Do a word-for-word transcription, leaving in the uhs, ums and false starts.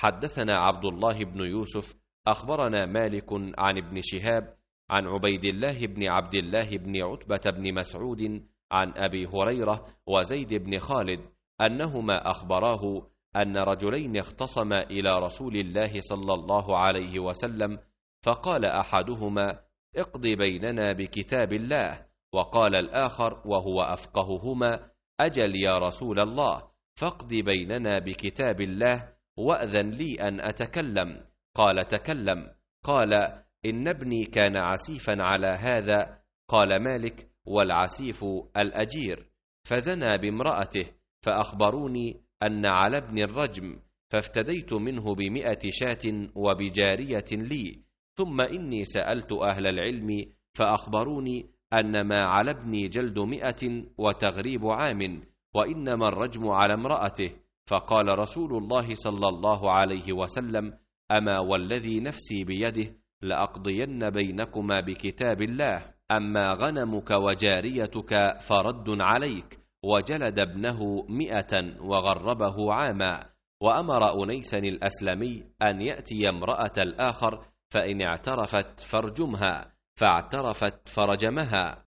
حدثنا عبد الله بن يوسف أخبرنا مالك عن ابن شهاب عن عبيد الله بن عبد الله بن عتبة بن مسعود عن أبي هريرة وزيد بن خالد أنهما أخبراه أن رجلين اختصما إلى رسول الله صلى الله عليه وسلم، فقال أحدهما: اقض بيننا بكتاب الله، وقال الآخر وهو أفقههما: أجل يا رسول الله، فاقض بيننا بكتاب الله وأذن لي أن أتكلم. قال: تكلم. قال: إن ابني كان عسيفا على هذا. قال مالك: والعسيف الأجير. فزنى بامرأته، فأخبروني أن على ابن الرجم، فافتديت منه بمئة شاة وبجارية لي. ثم إني سألت أهل العلم فأخبروني أن ما على ابني جلد مئة وتغريب عام، وإنما الرجم على امرأته. فقال رسول الله صلى الله عليه وسلم: أما والذي نفسي بيده لأقضين بينكما بكتاب الله. أما غنمك وجاريتك فرد عليك. وجلد ابنه مئة وغربه عاما. وأمر أنيسا الأسلمي أن يأتي امرأة الآخر، فإن اعترفت فارجمها، فاعترفت فرجمها.